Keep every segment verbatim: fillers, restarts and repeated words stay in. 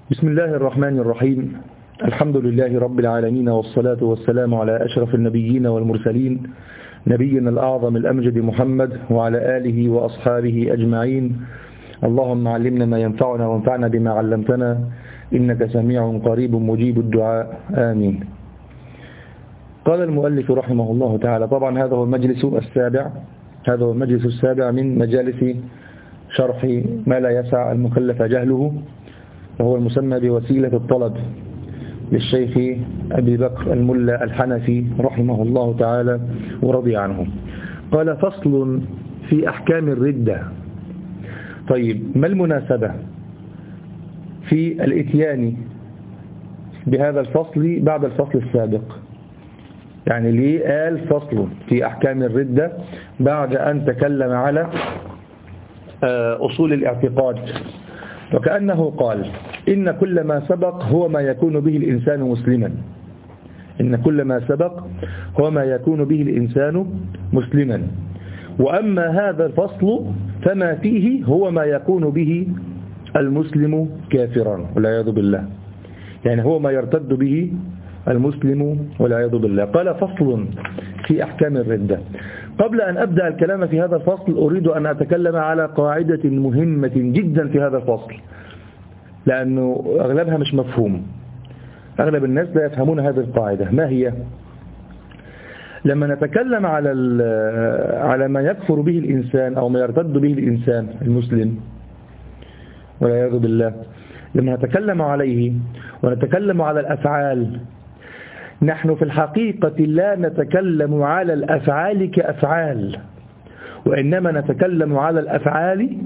بسم الله الرحمن الرحيم. الحمد لله رب العالمين، والصلاة والسلام على أشرف النبيين والمرسلين، نبينا الأعظم الأمجد محمد وعلى آله وأصحابه أجمعين. اللهم علمنا ما ينفعنا وانفعنا بما علمتنا، إنك سميع قريب مجيب الدعاء، آمين. قال المؤلف رحمه الله تعالى، طبعا هذا هو المجلس السابع هذا هو المجلس السابع من مجالس شرح ما لا يسع المكلف جهله، وهو المسمى بوسيلة الطلب للشيخ أبي بكر الملا الحنفي رحمه الله تعالى ورضي عنه. قال: فصل في أحكام الردة. طيب، ما المناسبة في الاتيان بهذا الفصل بعد الفصل السابق؟ يعني ليه قال فصل في أحكام الردة بعد أن تكلم على أصول الاعتقاد؟ وكأنه قال: إن كل ما سبق هو ما يكون به الإنسان مسلما إن كل ما سبق هو ما يكون به الإنسان مسلما وأما هذا الفصل فما فيه هو ما يكون به المسلم كافرا والعياذ بالله. يعني هو ما يرتد به المسلم والعياذ بالله. قال: فصل في أحكام الردة. قبل أن أبدأ الكلام في هذا الفصل أريد أن أتكلم على قاعدة مهمة جدا في هذا الفصل، لأنه أغلبها مش مفهوم. أغلب الناس لا يفهمون هذه القاعدة. ما هي؟ لما نتكلم على على ما يكفر به الإنسان أو ما يرتد به الإنسان المسلم والعياذ بالله، لما نتكلم عليه ونتكلم على الأفعال، نحن في الحقيقة لا نتكلم على الأفعال كأفعال، وإنما نتكلم على الأفعال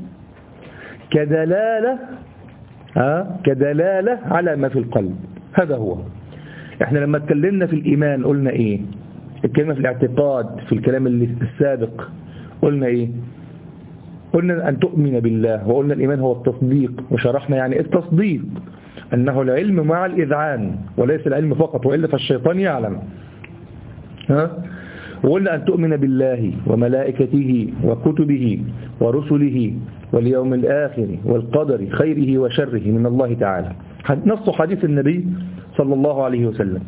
كدلالة ها كدلالة على ما في القلب. هذا هو. احنا لما اتكلمنا في الإيمان قلنا ايه؟ اتكلمنا في الاعتقاد في الكلام اللي السابق قلنا ايه؟ قلنا أن تؤمن بالله، وقلنا الإيمان هو التصديق، وشرحنا يعني التصديق أنه العلم مع الإذعان وليس العلم فقط، وإلا فالشيطان يعلم. ها؟ وقلنا أن تؤمن بالله وملائكته وكتبه ورسله واليوم الآخر والقدر خيره وشره من الله تعالى، نص حديث النبي صلى الله عليه وسلم.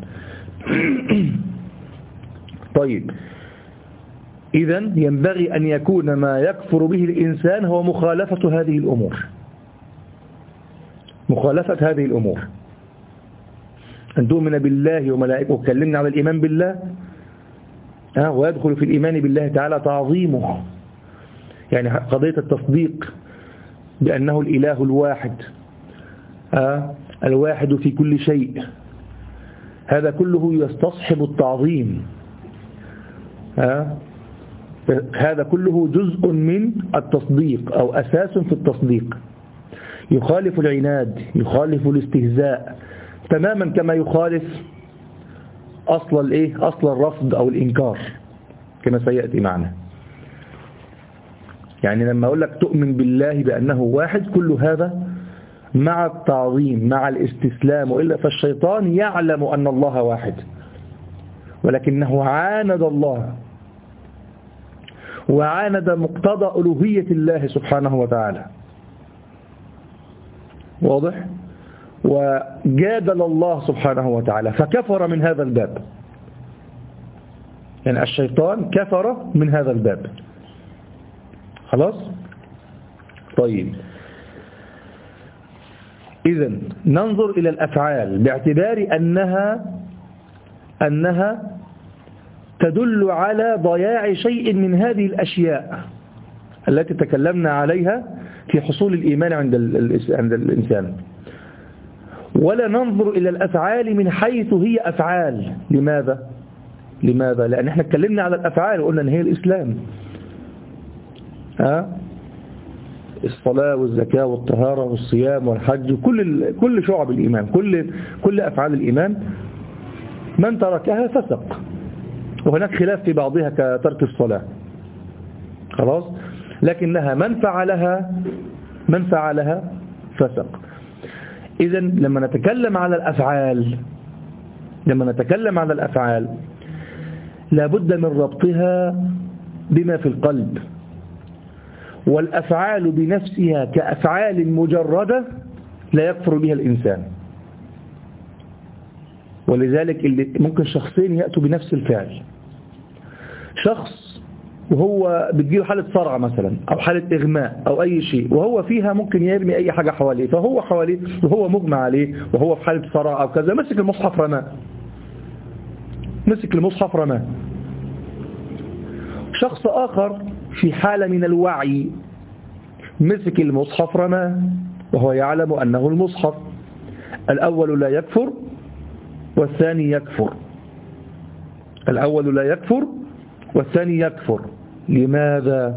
طيب، إذن ينبغي أن يكون ما يكفر به الإنسان هو مخالفة هذه الأمور مخالفة هذه الأمور أن تؤمن بالله وملائكته. وكلمنا على الإيمان بالله، ها ويدخل في الإيمان بالله تعالى تعظيمه، يعني قضية التصديق بأنه الإله الواحد، ها الواحد في كل شيء، هذا كله يستصحب التعظيم. ها هذا كله جزء من التصديق أو أساس في التصديق، يخالف العناد، يخالف الاستهزاء تماما كما يخالف أصل الإيه؟ أصل الرفض أو الإنكار كما سيأتي معنا. يعني لما أقول لك تؤمن بالله بأنه واحد، كل هذا مع التعظيم مع الاستسلام، وإلا فالشيطان يعلم أن الله واحد ولكنه عاند الله وعاند مقتضى ألوهية الله سبحانه وتعالى، واضح؟ وجادل الله سبحانه وتعالى فكفر من هذا الباب. يعني الشيطان كفر من هذا الباب. خلاص؟ طيب، إذن ننظر إلى الأفعال باعتبار أنها أنها تدل على ضياع شيء من هذه الأشياء التي تكلمنا عليها في حصول الإيمان عند عند الإنسان، ولا ننظر إلى الأفعال من حيث هي أفعال. لماذا؟ لماذا؟ لأن احنا اتكلمنا على الأفعال وقلنا أن هي الإسلام، ها الصلاة والزكاة والطهارة والصيام والحج، كل كل شعب الإيمان، كل كل أفعال الإيمان، من تركها فسق. وهناك خلاف في بعضها كترك الصلاة، خلاص، لكنها من فعلها من فعلها فسق. إذن لما نتكلم على الأفعال لما نتكلم على الأفعال لابد من ربطها بما في القلب. والأفعال بنفسها كأفعال مجردة لا يكفر بها الإنسان. ولذلك اللي ممكن شخصين يأتوا بنفس الفعل، شخص وهو بتجيله حالة صرع مثلا أو حالة إغماء أو أي شيء، وهو فيها ممكن يرمي أي حاجة حواليه، فهو حواليه وهو مغمى عليه وهو في حالة صرع أو كذا، مسك المصحف رماه، مسك المصحف رماه. شخص آخر في حالة من الوعي مسك المصحف رماه وهو يعلم أنه المصحف. الأول لا يكفر والثاني يكفر، الأول لا يكفر والثاني يكفر. لماذا؟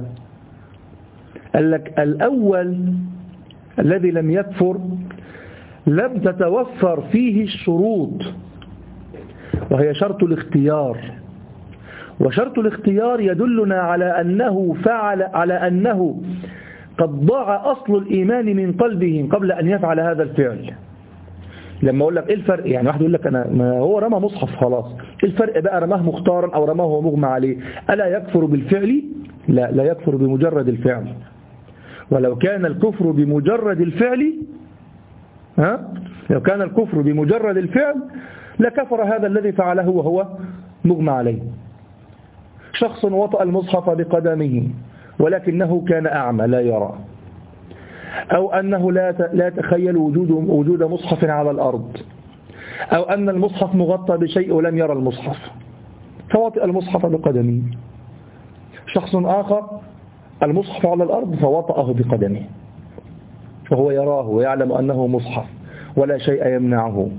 قال لك الأول الذي لم يكفر لم تتوفر فيه الشروط، وهي شرط الاختيار، وشرط الاختيار يدلنا على أنه فعل على أنه قد ضاع أصل الإيمان من قلبه قبل أن يفعل هذا الفعل. لما أقول لك إيه الفرق؟ يعني واحد يقول لك أنا ما هو رمى مصحف خلاص، إيه الفرق بقى رماه مختارا أو رماه وهو مغمى عليه؟ ألا يكفر بالفعل؟ لا، لا يكفر بمجرد الفعل. ولو كان الكفر بمجرد الفعل ها لو كان الكفر بمجرد الفعل لكفر هذا الذي فعله وهو مغمى عليه. شخص وطأ المصحف بقدمه ولكنه كان أعمى لا يرى، أو أنه لا لا يتخيل وجود وجود مصحف على الأرض، أو أن المصحف مغطى بشيء ولم يرى المصحف فوطئ المصحف بقدمه. شخص آخر المصحف على الأرض فوطأه بقدمه وهو يراه ويعلم أنه مصحف ولا شيء يمنعه.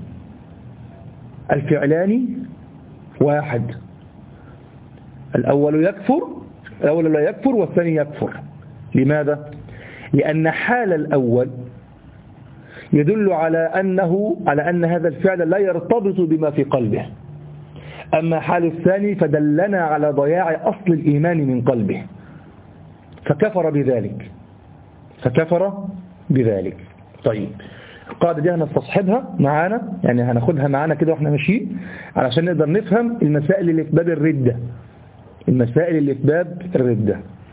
الفعلان واحد، الأول يكفر الأول لا يكفر والثاني يكفر. لماذا؟ لأن حال الأول يدل على أنه على أن هذا الفعل لا يرتبط بما في قلبه، أما حال الثاني فدلنا على ضياع أصل الإيمان من قلبه فكفر بذلك فكفر بذلك. طيب القاعدة دي هنستصحبها معانا، يعني هناخدها معانا كده واحنا ماشيين علشان نقدر نفهم المسائل اللي في باب الردة المسائل اللي في باب الردة.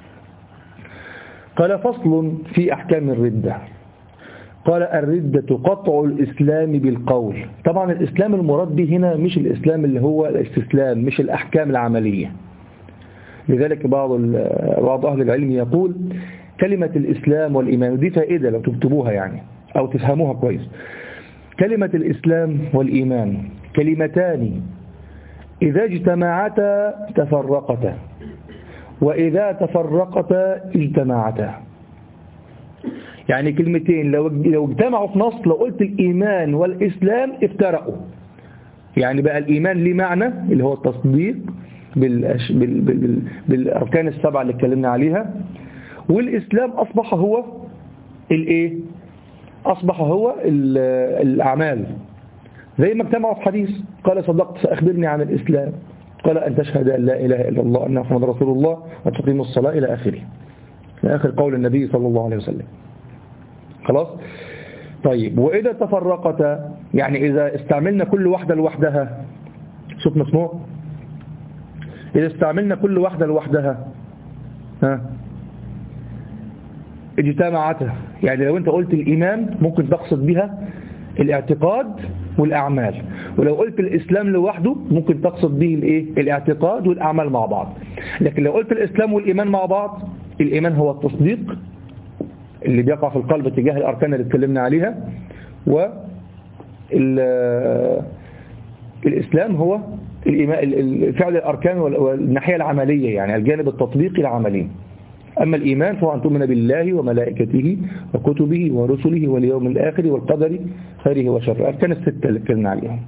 قال فصل في أحكام الردة. قال الردة قطع الإسلام بالقول. طبعا الإسلام المراد به هنا مش الإسلام اللي هو الاستسلام، مش الأحكام العملية. لذلك بعض بعض أهل العلم يقول كلمة الإسلام والإيمان، ودي فائدة لو تكتبوها يعني أو تفهموها كويس. كلمة الإسلام والإيمان كلمتان إذا اجتمعتا تفرقتا، وإذا تفرقتا اجتمعتا. يعني كلمتين لو لو اجتمعوا في نص، لو قلت الإيمان والإسلام افترقوا، يعني بقى الإيمان ليه معنى اللي هو التصديق بالأش... بال... بال... بالأركان السبعة اللي اتكلمنا عليها، والإسلام أصبح هو الإيه؟ أصبح هو الأعمال. زي ما اجتمعوا في حديث قال صدقت فأخبرني عن الإسلام، قال أن تشهد أن لا إله إلا الله أن محمد رسول الله وتقيم الصلاة إلى آخره، إلى آخر قول النبي صلى الله عليه وسلم. خلاص. طيب وإذا تفرقت، يعني إذا استعملنا كل واحدة لوحدها، شوف مسموع، إذا استعملنا كل واحدة لوحدها ها اجتمعتها. يعني لو أنت قلت الإيمان ممكن تقصد بها الاعتقاد والأعمال، ولو قلت الإسلام لوحده ممكن تقصد به الايه؟ الاعتقاد والأعمال مع بعض. لكن لو قلت الإسلام والإيمان مع بعض، الإيمان هو التصديق اللي بيقع في القلب تجاه الأركان اللي اتكلمنا عليها، والإسلام هو فعل الأركان والناحية العملية، يعني الجانب التطبيقي العملي. أما الإيمان فهو أن تؤمن بالله وملائكته وكتبه ورسله واليوم الآخر والقدر خيره وشره، أركان الستة اللي اتكلمنا عليهم.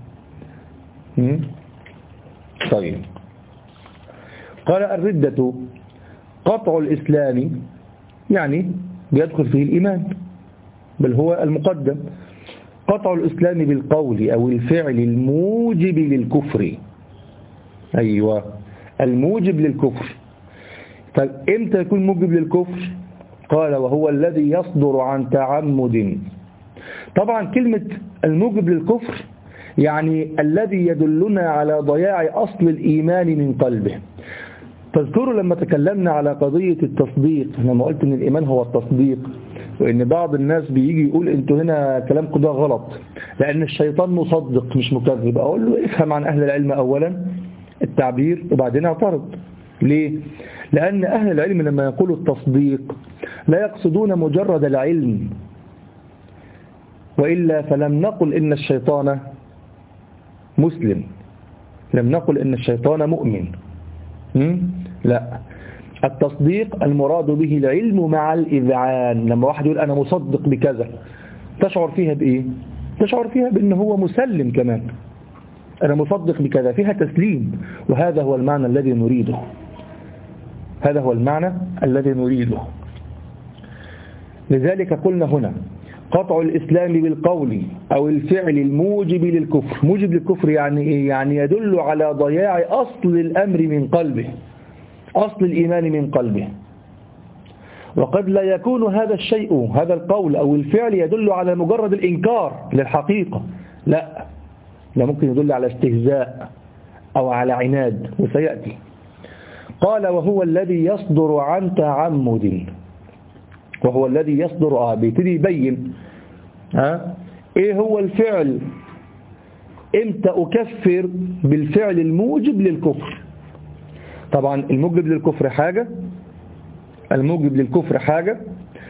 طيب قال الردة قطع الإسلام، يعني بيدخل فيه الإيمان بل هو المقدم. قطع الإسلام بالقول أو الفعل الموجب للكفر. أيوة الموجب للكفر. طيب امتى يكون موجب للكفر؟ قال وهو الذي يصدر عن تعمد. طبعا كلمة الموجب للكفر يعني الذي يدلنا على ضياع أصل الإيمان من قلبه. تذكروا لما تكلمنا على قضية التصديق، لما قلت ان الإيمان هو التصديق، وإن بعض الناس بيجي يقول أنتوا هنا كلامكم ده غلط لأن الشيطان مصدق مش مكذب. أقول له افهم عن أهل العلم أولا التعبير وبعدين اعترض. ليه؟ لأن أهل العلم لما يقولوا التصديق لا يقصدون مجرد العلم، وإلا فلم نقل إن الشيطان مسلم، لم نقل إن الشيطان مؤمن. لا، التصديق المراد به العلم مع الإذعان. لما واحد يقول أنا مصدق بكذا تشعر فيها بإيه؟ تشعر فيها بأنه هو مسلم كمان. أنا مصدق بكذا فيها تسليم، وهذا هو المعنى الذي نريده. هذا هو المعنى الذي نريده. لذلك قلنا هنا قطع الإسلام بالقول أو الفعل الموجب للكفر. موجب للكفر يعني إيه؟ يعني يدل على ضياع أصل الأمر من قلبه، أصل الإيمان من قلبه. وقد لا يكون هذا الشيء، هذا القول أو الفعل يدل على مجرد الإنكار للحقيقة، لا، لا، ممكن يدل على استهزاء أو على عناد، وسيأتي. قال وهو الذي يصدر عن تعمد. وهو الذي يصدر آه بيبتدي يبين ها ايه هو الفعل، امتى اكفر بالفعل الموجب للكفر. طبعا الموجب للكفر حاجة، الموجب للكفر حاجة،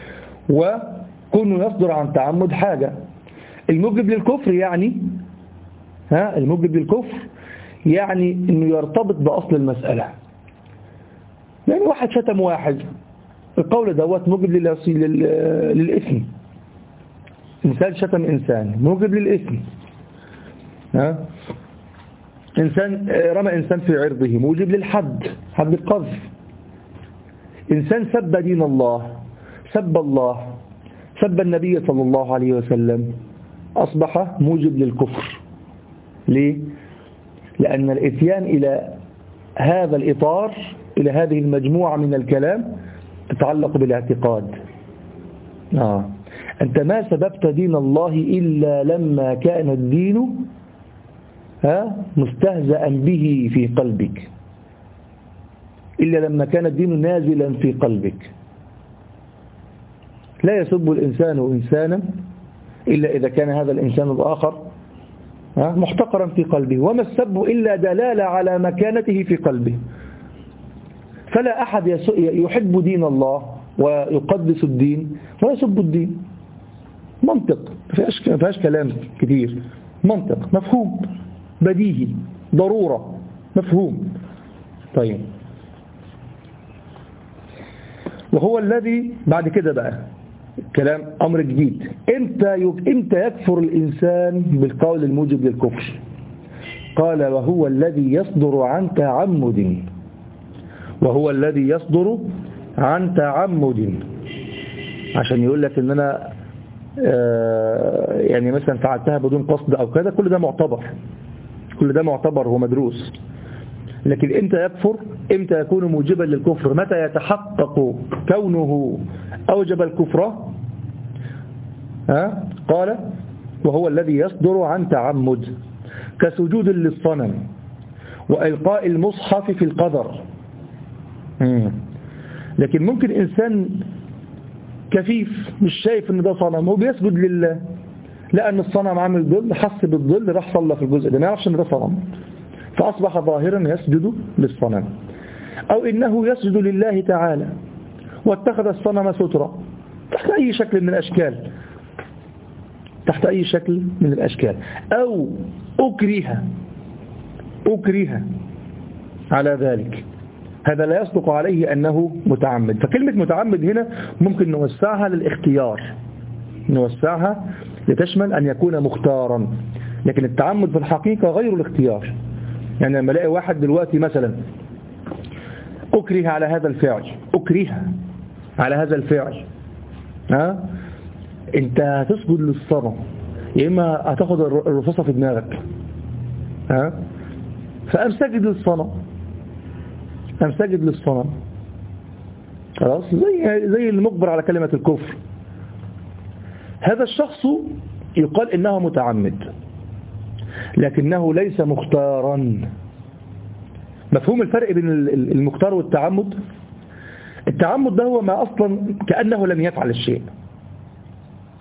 وكونه يصدر عن تعمد حاجة. الموجب للكفر يعني ها الموجب للكفر يعني انه يرتبط بأصل المسألة. يعني واحد شتم واحد، القول دوت موجب للإثم. إنسان شتم إنسان موجب للإثم. ها؟ إنسان رمى إنسان في عرضه موجب للحد، حد القذف. إنسان سب دين الله، سب الله، سب النبي صلى الله عليه وسلم، أصبح موجب للكفر. ليه؟ لأن الإتيان إلى هذا الإطار، إلى هذه المجموعة من الكلام تتعلق بالاعتقاد. آه. أنت ما سببت دين الله إلا لما كان الدين ها مستهزئا به في قلبك، إلا لما كان الدين نازلا في قلبك. لا يسب الإنسان إنسانا إلا إذا كان هذا الإنسان الآخر ها محتقرا في قلبه، وما السب إلا دلالة على مكانته في قلبه. فلا أحد يحب دين الله ويقدس الدين ويسب الدين. منطق، ما فيهاش كلام كتير، منطق مفهوم بديهي ضرورة مفهوم. طيب، وهو الذي بعد كده بقى كلام أمر جديد. امتى امتى يكفر الإنسان بالقول الموجب للكفر؟ قال وهو الذي يصدر عن تعمد. وهو الذي يصدر عن تعمد، عشان يقول لك ان انا آه يعني مثلا فعلتها بدون قصد او كذا، كل ده معتبر، كل ده معتبر ومدروس. لكن امتى يكفر؟ امتى يكون موجبا للكفر؟ متى يتحقق كونه اوجب الكفر؟ ها؟ قال وهو الذي يصدر عن تعمد، كسجود للصنم وإلقاء المصحف في القدر. مم. لكن ممكن إنسان كفيف مش شايف ان ده صنم، هو بيسجد لله، لأن الصنم عامل ظل، حس بالظل، راح صلى في الجزء ده، ما يعرفش ان ده صنم، فأصبح ظاهرا يسجد للصنم. أو إنه يسجد لله تعالى واتخذ الصنم سترة تحت أي شكل من الأشكال، تحت أي شكل من الأشكال. أو أكره أكره على ذلك، هذا لا يصدق عليه أنه متعمد. فكلمة متعمد هنا ممكن نوسعها للاختيار، نوسعها لتشمل أن يكون مختارا. لكن التعمد في الحقيقة غير الاختيار. يعني لما الاقي واحد دلوقتي مثلا أكره على هذا الفعل، أكره على هذا الفعل، ها انت هتسجد للصنم، يا إما هتاخد الرصاصة في دماغك، ها فأم سجد للصنم، أم سجد للصنم، خلاص، زي زي المجبر على كلمة الكفر. هذا الشخص يقال إنه متعمد، لكنه ليس مختارا. مفهوم الفرق بين المختار والتعمد؟ التعمد ده هو ما أصلا كأنه لم يفعل الشيء،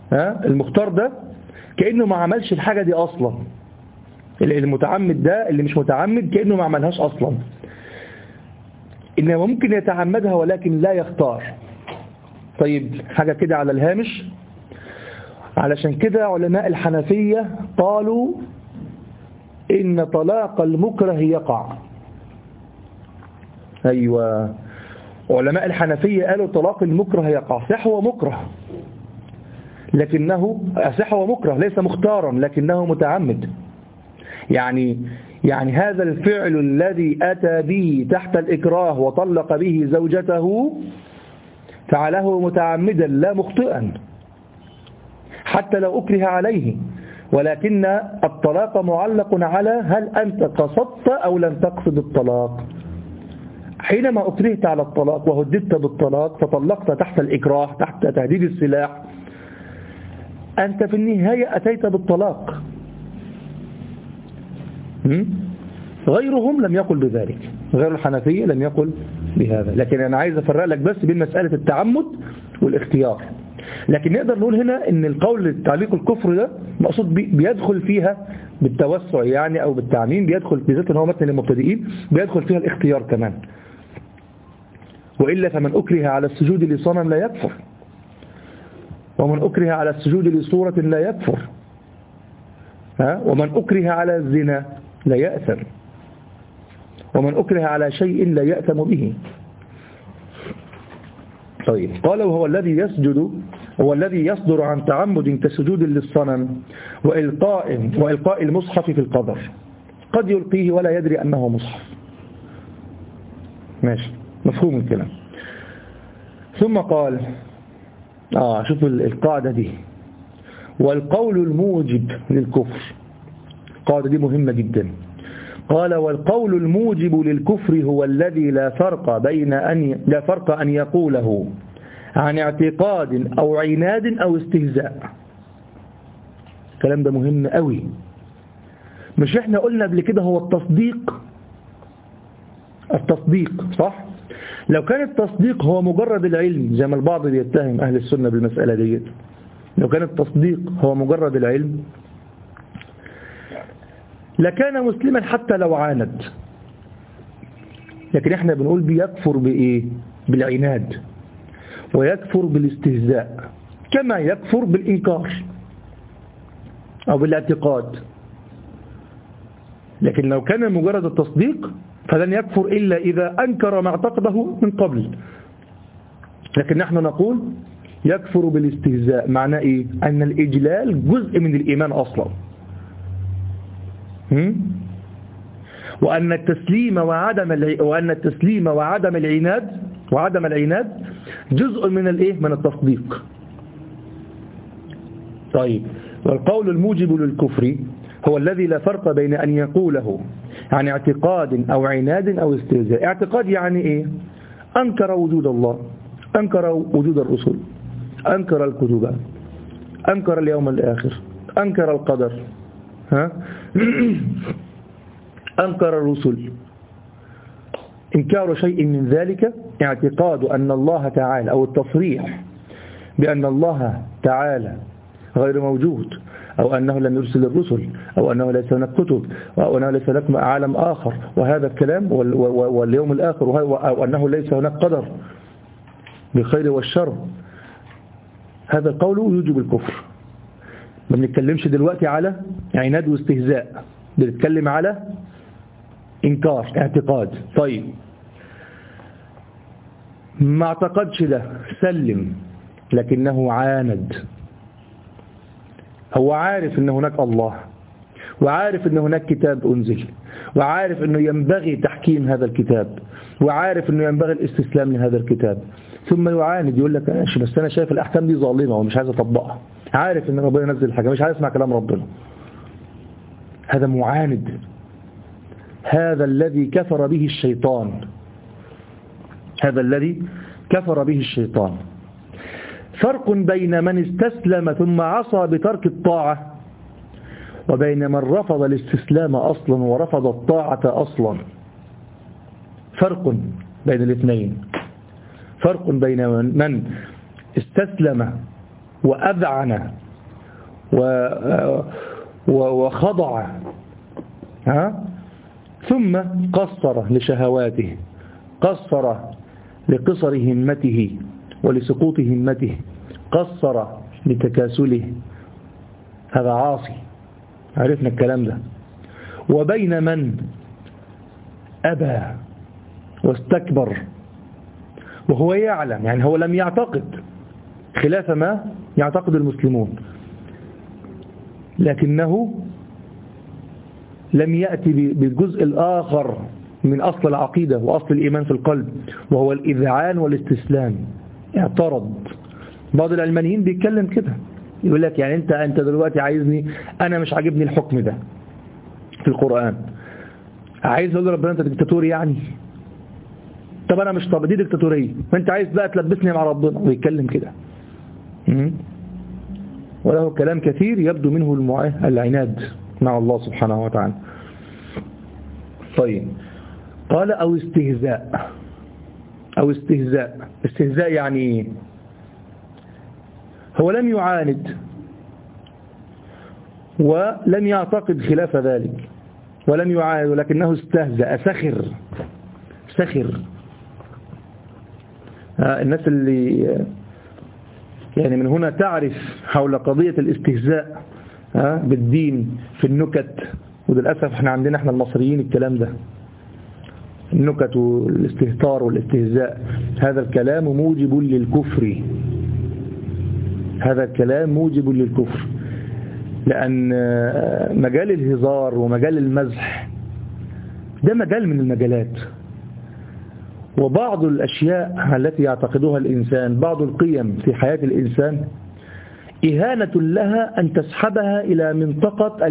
ها المختار ده كأنه ما عملش الحاجة دي أصلا. المتعمد ده اللي مش متعمد كأنه ما عملهاش أصلا، إنما ممكن يتعمدها ولكن لا يختار. طيب حاجة كده على الهامش، علشان كده علماء الحنفية قالوا إن طلاق المكره يقع. أيوة، علماء الحنفية قالوا طلاق المكره يقع. صح هو مكره لكنه صح هو مكره ليس مختارا لكنه متعمد. يعني يعني هذا الفعل الذي أتى به تحت الإكراه وطلق به زوجته فعله متعمدا لا مخطئا حتى لو أكره عليه، ولكن الطلاق معلق على هل أنت قصدت أو لم تقصد الطلاق. حينما أكرهت على الطلاق وهددت بالطلاق فطلقت تحت الإكراه تحت تهديد السلاح، أنت في النهاية أتيت بالطلاق. غيرهم لم يقل بذلك، غير الحنفية لم يقل بهذا. لكن أنا عايز أفرق لك بس بين مسألة التعمد والاختيار. لكن نقدر نقول هنا ان القول تعليق الكفر ده مقصود بيدخل فيها بالتوسع يعني او بالتعميم، بيدخل بالذات ان هو متن للمبتدئين بيدخل فيها الاختيار كمان. وإلا فمن أكره على السجود لصنم لا يكفر، ومن أكره على السجود لصورة لا يكفر، ها؟ ومن أكره على الزنا لا يأثم، ومن أكره على شيء لا يأثم به. طيب قال وهو الذي يسجد هو الذي يصدر عن تعمد كسجود للصنم وإلقاء وإلقاء المصحف في القبر، قد يلقيه ولا يدري أنه مصحف. ماشي، مفهوم الكلام. ثم قال آه شوف القاعدة دي، والقول الموجب للكفر. القاعدة دي مهمة جدا. قال والقول الموجب للكفر هو الذي لا فرق بين أن لا فرق أن يقوله عن اعتقاد أو عناد أو استهزاء. الكلام ده مهم قوي. مش احنا قلنا قبل كده هو التصديق التصديق صح؟ لو كان التصديق هو مجرد العلم زي ما البعض بيتهم أهل السنة بالمسألة دي، لو كان التصديق هو مجرد العلم لكان مسلما حتى لو عاند. لكن احنا بنقول بيكفر بإيه؟ بالعناد، ويكفر بالاستهزاء، كما يكفر بالإنكار أو بالاعتقاد. لكن لو كان مجرد التصديق فلن يكفر إلا إذا أنكر ما اعتقده من قبل. لكن نحن نقول يكفر بالاستهزاء. معناه إيه؟ أن الإجلال جزء من الإيمان أصلا، وأن التسليم وعدم الع... وأن التسليم وعدم العناد وعدم العناد جزء من الإيه؟ من التصديق. طيب والقول الموجب للكفر هو الذي لا فرق بين أن يقوله عن اعتقاد أو عناد أو استهزاء. اعتقاد يعني إيه؟ أنكر وجود الله، أنكر وجود الرسل، أنكر الكتب، أنكر اليوم الآخر، أنكر القدر، ها؟ أنكر الرسل. إنكار شيء من ذلك اعتقاد أن الله تعالى أو التصريح بأن الله تعالى غير موجود، أو أنه لم يرسل الرسل، أو أنه ليس هناك كتب، أو أنه ليس هناك عالم آخر وهذا الكلام واليوم الآخر، أو أنه ليس هناك قدر بالخير والشر. هذا القول يوجب الكفر. ما بنتكلمش دلوقتي على عناد واستهزاء، بنتكلم على إنكار اعتقاد. طيب ما اعتقدش ده، سلم، لكنه عاند. هو عارف ان هناك الله، وعارف ان هناك كتاب انزل، وعارف انه ينبغي تحكيم هذا الكتاب، وعارف انه ينبغي الاستسلام لهذا الكتاب، ثم يعاند يقول لك ماشي بس انا شايف الاحكام دي ظالمه ومش عايز اطبقها. عارف ان ربنا ينزل الحاجه، مش عايز اسمع كلام ربنا. هذا معاند. هذا الذي كفر به الشيطان، هذا الذي كفر به الشيطان. فرق بين من استسلم ثم عصى بترك الطاعة وبين من رفض الاستسلام أصلا ورفض الطاعة أصلا. فرق بين الاثنين. فرق بين من استسلم وأذعن وخضع، ها؟ ثم قصر لشهواته، قصر لقصر همته ولسقوط همته، قصر لتكاسله، هذا عاصي، عرفنا الكلام ده. وبين من أبى واستكبر وهو يعلم، يعني هو لم يعتقد خلاف ما يعتقد المسلمون، لكنه لم يأتي بالجزء الآخر من أصل العقيدة وأصل الإيمان في القلب، وهو الإذعان والاستسلام. اعترض. بعض العلمانيين بيتكلم كده، يقول لك يعني أنت أنت دلوقتي عايزني، أنا مش عاجبني الحكم ده في القرآن، عايز أقول ربنا أنت دكتاتوري يعني؟ طب أنا مش، طب دي دكتاتورية، فأنت عايز بقى تلبسني مع ربنا، ويتكلم كده. وله كلام كثير يبدو منه العناد مع الله سبحانه وتعالى. طيب، قال أو استهزاء. أو استهزاء، استهزاء يعني إيه؟ هو لم يعاند ولم يعتقد خلاف ذلك، ولم يعاند ولكنه استهزأ، سخر سخر. الناس اللي يعني من هنا تعرف حول قضية الاستهزاء بالدين في النكت، وللأسف احنا عندنا احنا المصريين الكلام ده، النكت والاستهتار والاستهزاء، هذا الكلام موجب للكفر، هذا الكلام موجب للكفر، لأن مجال الهزار ومجال المزح ده مجال من المجالات، وبعض الأشياء التي يعتقدها الإنسان، بعض القيم في حياة الإنسان إهانة لها أن تسحبها إلى منطقة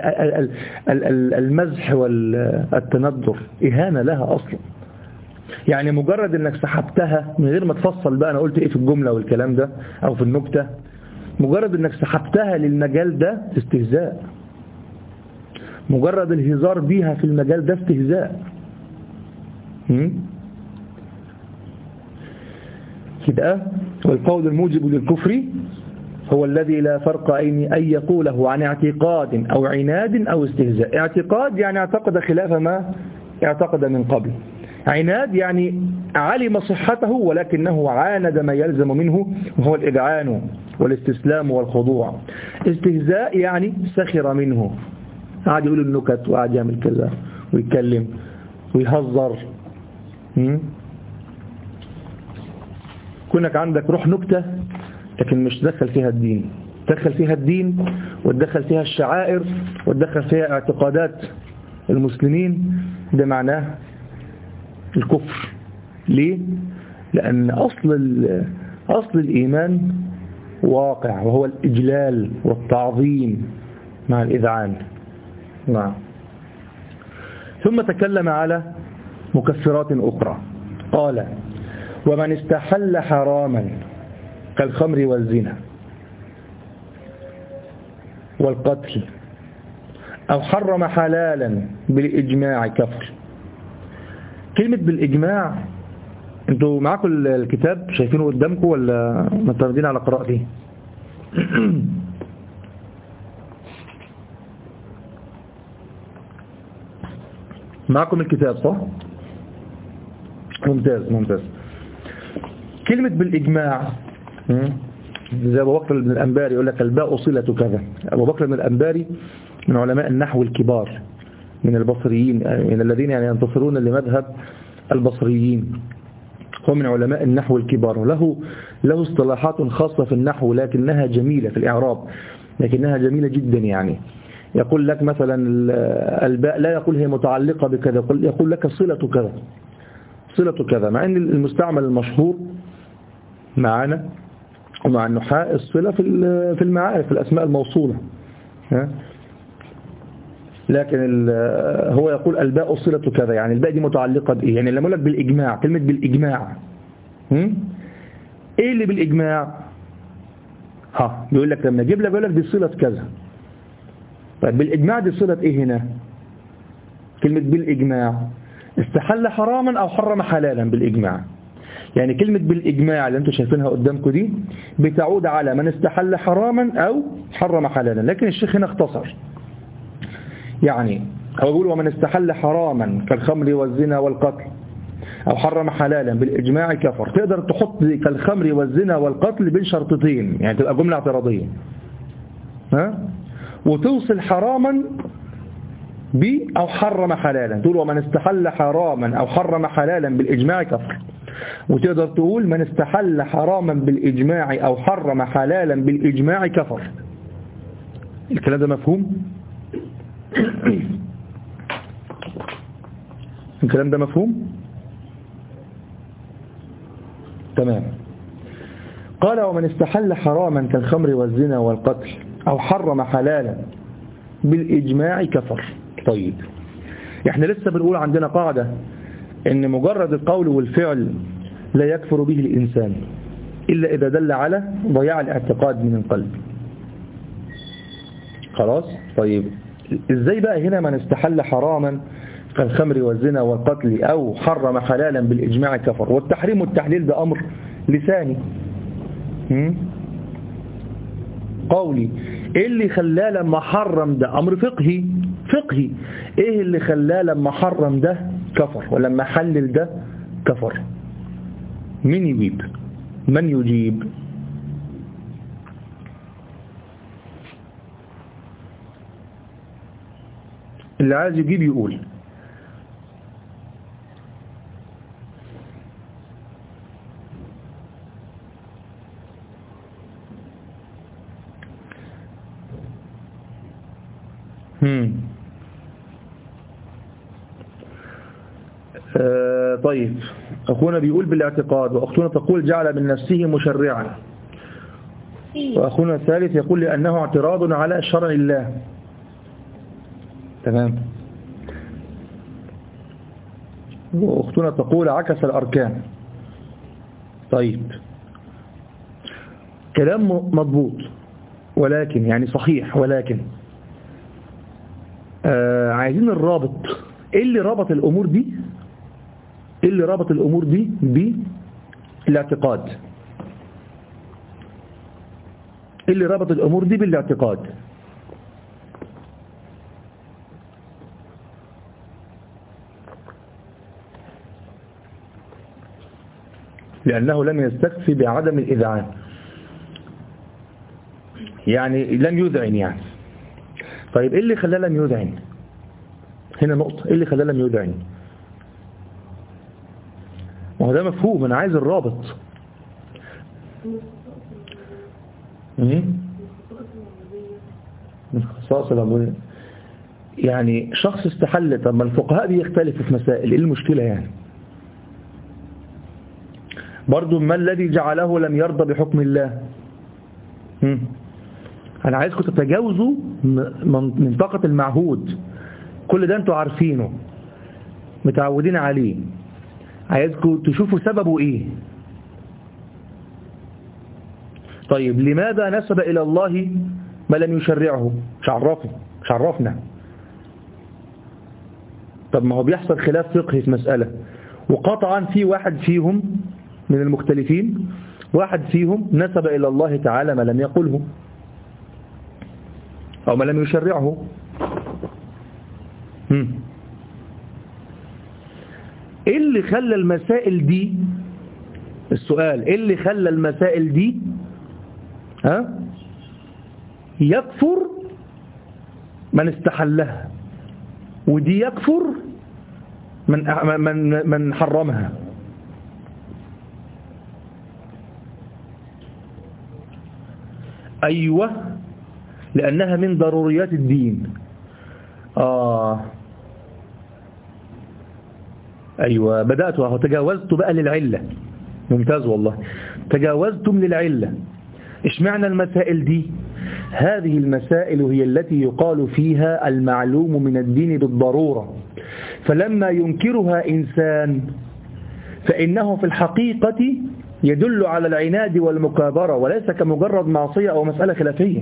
المزح والتندر، إهانة لها أصلا. يعني مجرد أنك سحبتها من غير ما تفصل بقى أنا قلت إيه في الجملة والكلام ده أو في النكتة، مجرد أنك سحبتها للمجال ده استهزاء، مجرد الهزار بيها في المجال ده استهزاء. كده. والقول الموجب للكفر هو الذي لا فرق أن يقوله عن اعتقاد أو عناد أو استهزاء. اعتقاد يعني اعتقد خلاف ما اعتقد من قبل، عناد يعني علم صحته ولكنه عاند ما يلزم منه وهو الإذعان والاستسلام والخضوع. استهزاء يعني سخر منه، قاعد يقول النكت وقاعد يعمل كذا ويتكلم ويهزر. كونك عندك روح نكتة لكن مش تدخل فيها الدين، تدخل فيها الدين وتدخل فيها الشعائر وتدخل فيها اعتقادات المسلمين، ده معناه الكفر. ليه؟ لأن أصل أصل الإيمان واقع، وهو الإجلال والتعظيم مع الإذعان. نعم. ثم تكلم على مكفرات أخرى، قال ومن استحل حراما كالخمر والزنا والقتل أو حرم حلالا بالإجماع كفر. كلمة بالإجماع، انتوا معاكم الكتاب شايفينه قدامكم ولا متردين على قراءته؟ معاكم الكتاب صح؟ ممتاز ممتاز. كلمة بالإجماع زي أبو بكر بن الأنباري يقول لك الباء صلة كذا. أبو بكر بن الأنباري من علماء النحو الكبار من البصريين، من الذين يعني ينتصرون لمذهب البصريين، هو من علماء النحو الكبار، وله له اصطلاحات خاصة في النحو لكنها جميلة في الإعراب، لكنها جميلة جدا. يعني يقول لك مثلا الباء لا يقول هي متعلقة بكذا، يقول لك صلة كذا، صلة كذا، مع أن المستعمل المشهور معنا ومع النحاء الصلة في المعارف في الأسماء الموصولة، لكن هو يقول الباء صلة كذا، يعني الباء دي متعلقة بإيه؟ يعني لما أقول لك بالإجماع، كلمة بالإجماع إيه اللي بالإجماع؟ ها بيقول لك لما أجيب لك بيقول لك دي صلة كذا. طيب بالإجماع دي صلة إيه هنا؟ كلمة بالإجماع استحل حراما أو حرم حلالا بالإجماع. يعني كلمة بالإجماع اللي انتم شايفينها قدامكم دي بتعود على من استحل حراما أو حرم حلالا، لكن الشيخ هنا اختصر. يعني هو بيقول ومن استحل حراما كالخمر والزنا والقتل أو حرم حلالا بالإجماع كفر. تقدر تحط كالخمر والزنا والقتل بين شرطتين، يعني تبقى جملة اعتراضية، ها؟ وتوصل حراما ب أو حرم حلالا، تقول ومن استحل حراما أو حرم حلالا بالإجماع كفر. وتقدر تقول من استحل حراما بالإجماع أو حرم حلالا بالإجماع كفر. الكلام ده مفهوم؟ الكلام ده مفهوم؟ تمام. قال ومن استحل حراما كالخمر والزنا والقتل أو حرم حلالا بالإجماع كفر. طيب احنا لسه بنقول عندنا قاعدة ان مجرد القول والفعل لا يكفر به الإنسان إلا إذا دل على ضياع الاعتقاد من القلب. خلاص؟ طيب ازاي بقى هنا من استحل حراما كالخمر والزنا والقتل أو حرم حلالا بالإجماع كفر؟ والتحريم والتحليل ده أمر لساني. قولي ايه اللي خلاه لما حرم ده؟ أمر فقهي فقهي. ايه اللي خلاه لما حرم ده كفر ولما حلل ده كفر؟ من يجيب؟ من يجيب؟ اللي عايز يجيب يقول. هم. آه طيب أخونا بيقول بالاعتقاد، وأختنا تقول جعل من نفسه مشرعا، وأخونا الثالث يقول لأنه اعتراض على شرع الله. تمام. وأختنا تقول عكس الأركان. طيب كلام مضبوط ولكن يعني صحيح، ولكن آه عايزين الرابط. ايه اللي ربط الامور دي ايه اللي ربط الامور دي بالاعتقاد؟ ايه اللي ربط الامور دي بالاعتقاد؟ لانه لم يستكفي بعدم الاذعان، يعني لم يذعن يعني. طيب ايه اللي خلاه لم يذعن؟ هنا نقطة، ايه اللي خلاه لم يذعن؟ وهذا ده مفهوم، انا عايز الرابط. من خصائص العبودية يعني شخص استحل. طب ما الفقهاء بيختلفوا في مسائل، ايه المشكلة يعني؟ برضو ما الذي جعله لم يرضى بحكم الله؟ هم. انا عايزكم تتجاوزوا منطقة المعهود. كل ده انتوا عارفينه متعودين عليه، عايزكم تشوفوا سببه ايه. طيب لماذا نسب الى الله ما لم يشرعه؟ مش عرفه مش عرفنا. طب ما هو بيحصل خلاف فقهي في مسألة، وقطعا في واحد فيهم من المختلفين واحد فيهم نسب الى الله تعالى ما لم يقله أو ما لم يشرعه. هم. إيه اللي خلى المسائل دي، السؤال إيه اللي خلى المسائل دي ها يكفر من استحلها، ودي يكفر من من من حرمها؟ أيوة لأنها من ضروريات الدين. آه أيوة بدأت أهو، تجاوزت بقى للعلة. ممتاز والله، تجاوزتم للعلة. اشمعنى المسائل دي؟ هذه المسائل هي التي يقال فيها المعلوم من الدين بالضرورة، فلما ينكرها إنسان فإنه في الحقيقة يدل على العناد والمكابرة، وليس كمجرد معصية أو مسألة خلافية.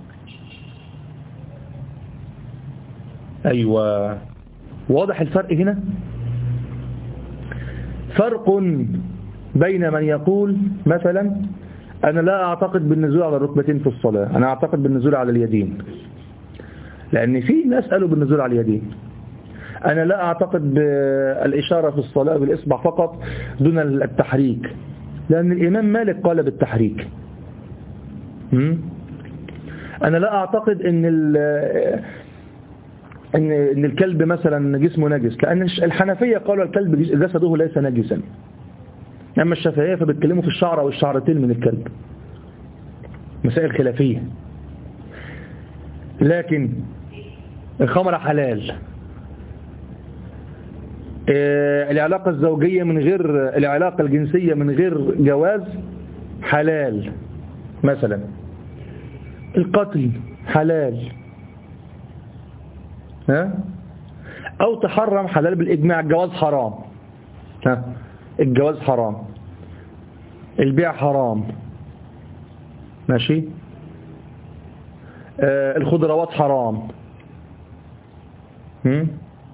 أيوة واضح الفرق هنا؟ فرق بين من يقول مثلا أنا لا أعتقد بالنزول على الركبتين في الصلاة، أنا أعتقد بالنزول على اليدين، لأن في ناس قالوا بالنزول على اليدين. أنا لا أعتقد بالإشارة في الصلاة بالإصبع فقط دون التحريك، لأن الإمام مالك قال بالتحريك. أنا لا أعتقد إن إن إن الكلب مثلا جسمه نجس، لأن الحنفية قالوا الكلب جسده ليس نجسا، أما الشافعية فبيتكلموا في الشعر أو الشعرتين من الكلب، مسائل خلافية. لكن الخمر حلال، العلاقة الزوجية من غير العلاقة الجنسية من غير جواز حلال مثلا، القتل حلال، ها؟ أو تحرم حلال بالإجماع، الجواز حرام، ها؟ الجواز حرام، البيع حرام، ماشي، آه الخضروات حرام. هم؟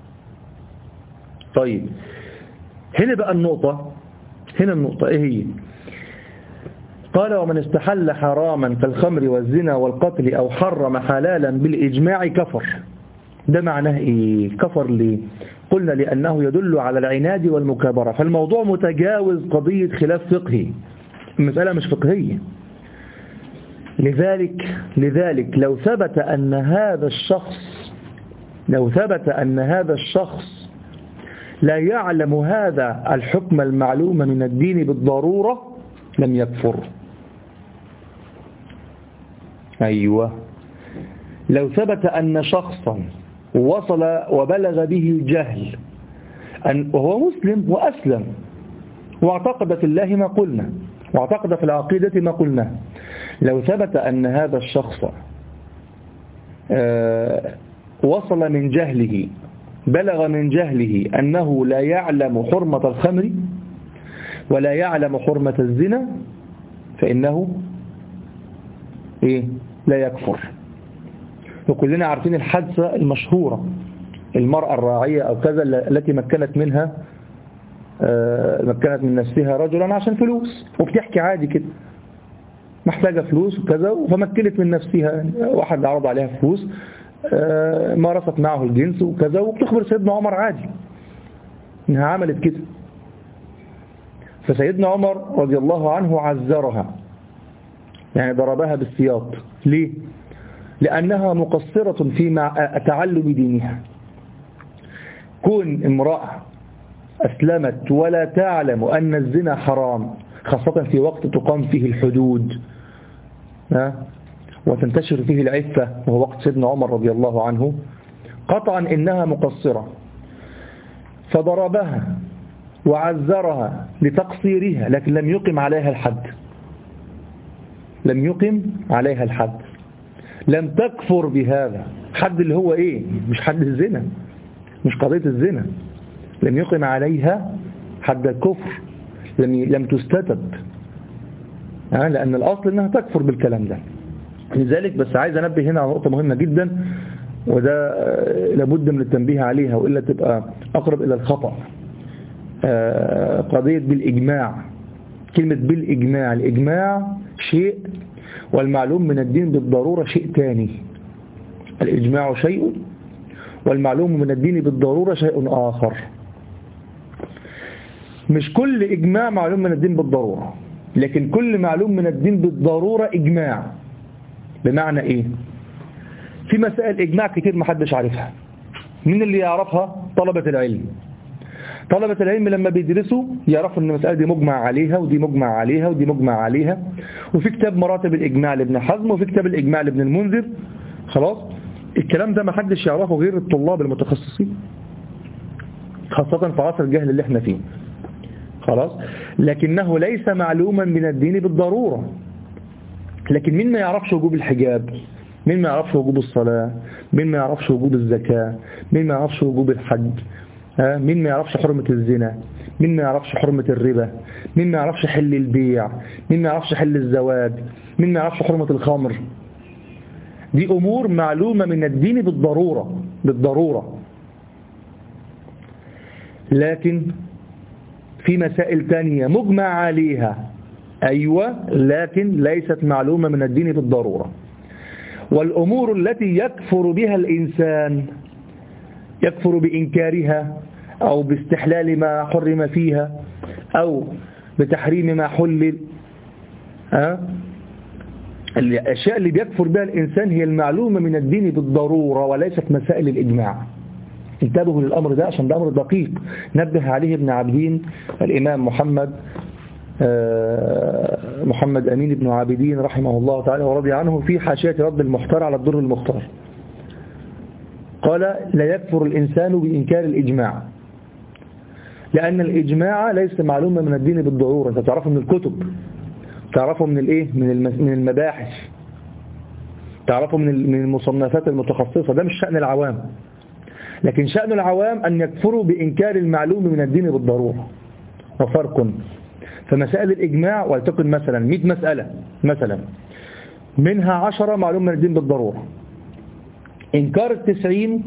طيب هنا بقى النقطة، هنا النقطة ايه هي؟ قال ومن استحل حراما كالخمر والزنا والقتل أو حرم حلالا بالإجماع كفر. ده معناه ايه؟ كفر ليه؟ قلنا لأنه يدل على العناد والمكابرة، فالموضوع متجاوز قضية خلاف فقهي، المسألة مش فقهية. لذلك لذلك لو ثبت أن هذا الشخص لو ثبت أن هذا الشخص لا يعلم هذا الحكم المعلوم من الدين بالضرورة لم يكفر. أيوة، لو ثبت أن شخصا وصل وبلغ به الجهل أن وهو مسلم وأسلم واعتقد في الله ما قلنا واعتقد في العقيدة ما قلنا، لو ثبت أن هذا الشخص وصل من جهله بلغ من جهله أنه لا يعلم حرمة الخمر ولا يعلم حرمة الزنا فإنه إيه؟ لا يكفر. وكلنا عارفين الحادثة المشهورة، المرأة الراعية أو كذا التي مكنت منها مكنت من نفسها رجلا عشان فلوس، وبتحكي عادي كده محتاجة فلوس وكذا، فمكنت من نفسها، واحد عرض عليها فلوس مارست معه الجنس وكذا، وبتخبر سيدنا عمر عادي انها عملت كده. فسيدنا عمر رضي الله عنه عزرها، يعني ضربها بالسياط. ليه؟ لأنها مقصرة في تعلم دينها. كون امرأة أسلمت ولا تعلم أن الزنا حرام، خاصة في وقت تقام فيه الحدود وتنتشر فيه العفة وهو وقت سيدنا عمر رضي الله عنه، قطعا إنها مقصرة، فضربها وعزرها لتقصيرها، لكن لم يقم عليها الحد لم يقم عليها الحد لم تكفر بهذا حد اللي هو إيه؟ مش حد الزنا، مش قضية الزنا، لم يقم عليها حد الكفر، لم لم تستتب، لأن الأصل أنها تكفر بالكلام ده. لذلك بس عايز أنبه هنا على نقطة مهمة جدا، وده لابد من التنبيه عليها وإلا تبقى أقرب إلى الخطأ. قضية بالإجماع، كلمة بالإجماع، الإجماع شيء والمعلوم من الدين بالضرورة شيء تاني. الإجماع شيء والمعلوم من الدين بالضرورة شيء آخر. مش كل إجماع معلوم من الدين بالضرورة، لكن كل معلوم من الدين بالضرورة إجماع. بمعنى إيه؟ في مسائل إجماع كتير محدش عارفها. مين اللي يعرفها؟ طلبة العلم. طلبة العلم لما بيدرسوا يعرفوا ان المسألة دي مجمع عليها ودي مجمع عليها ودي مجمع عليها، وفي كتاب مراتب الإجماع لابن حزم وفي كتاب الإجماع لابن المنذر. خلاص، الكلام ده محدش يعرفه غير الطلاب المتخصصين، خاصة في عصر الجهل اللي احنا فيه. خلاص، لكنه ليس معلوما من الدين بالضرورة. لكن مين ما يعرفش وجوب الحجاب؟ مين ما يعرفش وجوب الصلاة؟ مين ما يعرفش وجوب الزكاة؟ مين ما يعرفش وجوب الحج؟ مين ما يعرفش حرمة الزنا؟ مين ما يعرفش حرمة الربا؟ مين ما يعرفش حل البيع؟ مين ما يعرفش حل الزواج؟ مين ما يعرفش حرمة الخمر؟ دي أمور معلومة من الدين بالضرورة بالضرورة. لكن في مسائل تانية مجمع عليها، أيوة، لكن ليست معلومة من الدين بالضرورة. والأمور التي يكفر بها الإنسان، يكفر بإنكارها أو باستحلال ما حرم فيها أو بتحريم ما حلل، أه؟ الأشياء اللي بيكفر بها الإنسان هي المعلومة من الدين بالضرورة وليست مسائل الإجماع. انتبهوا للأمر ده عشان ده أمر دقيق نبه عليه ابن عابدين الإمام محمد محمد أمين بن عابدين رحمه الله تعالى ورضي عنه في حاشية رد المحتار على الدر المختار. قال: لا يكفر الإنسان بإنكار الإجماع، لأن الإجماع ليس معلومة من الدين بالضرورة. أنت تعرفه من الكتب، تعرفه من الإيه؟ من المباحث، تعرفه من المصنفات المتخصصة. ده مش شأن العوام، لكن شأن العوام أن يكفروا بإنكار المعلوم من الدين بالضرورة. وفرق. فمسائل الإجماع ولتكن مثلا مئة مسألة مثلا، منها عشرة معلوم من الدين بالضرورة. إنكار التسعين